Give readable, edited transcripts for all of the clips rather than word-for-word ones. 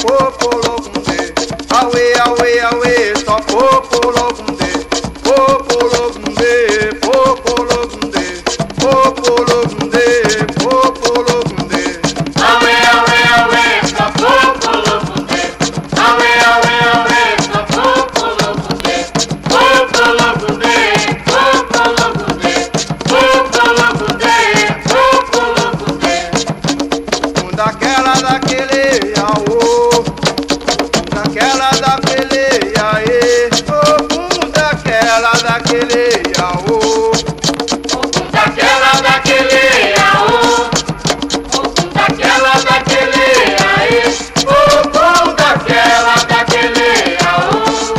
popologunde. Aue, aue, aue, só popologunde. Popologunde, popologunde, popologunde, popologunde. Aue, aue, aue, só popologunde. Aue, aue, aue, só popologunde. Popologunde, popologunde, popologunde, popologunde. Daquela, daquele, aô. Daquela, daquele, aê. Daquela, daquele, aô. Daquela, daquele, aô. Daquela, daquele, aê. Daquela, daquele, aô.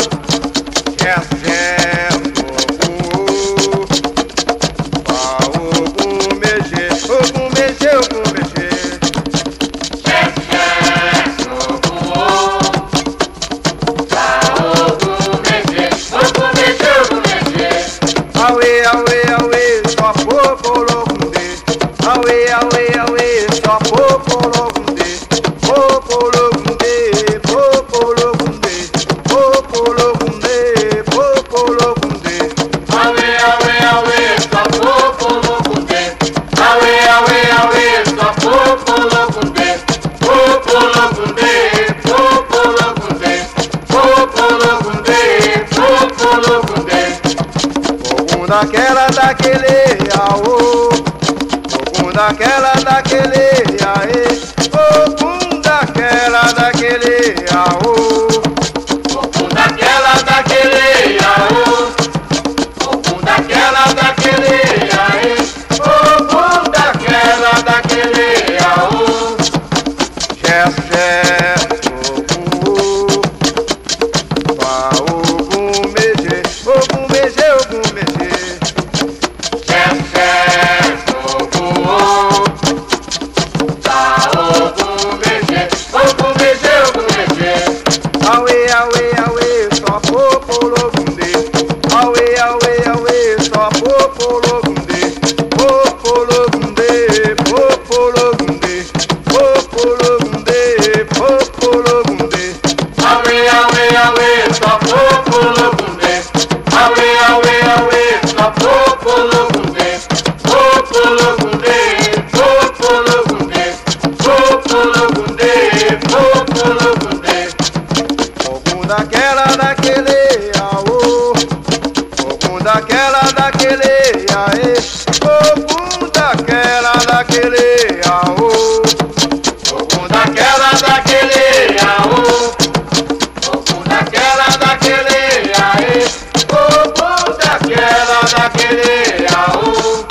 Aue, aue, aue, só popologunde. Aue, aue, aue, só popologunde. Popologunde, popologunde, popologunde, popologunde. Aue, aue, aue, só popologunde. Aue, aue, aue, só popologunde. Popologunde, popologunde, popologunde, popologunde. Daquela, daquele, aô. Daquela, daquele, aê. Daquela, daquele, aô. Daquela, daquele, aô. Daquela, daquele, aê. Daquela, daquele, aô. Gesso, gesso, ogum, meje, ogum, meje, ogum, meje. Aue, aue, aue, só popologunde. Aue, aue, aue, só popologunde. Popologunde, popologunde, popologunde, popologunde. Aue, aue, aue, só popologunde. Aue, aue, aue, só popologunde. Popologunde, popologunde, popologunde, popologunde. Ogum daquela, daquele, aô. Ogum daquela, daquele, aê. Ogum daquela, daquele, aô. Daquela, daquele, aô. Daquela, daquele, aê. Daquela, daquele, aô.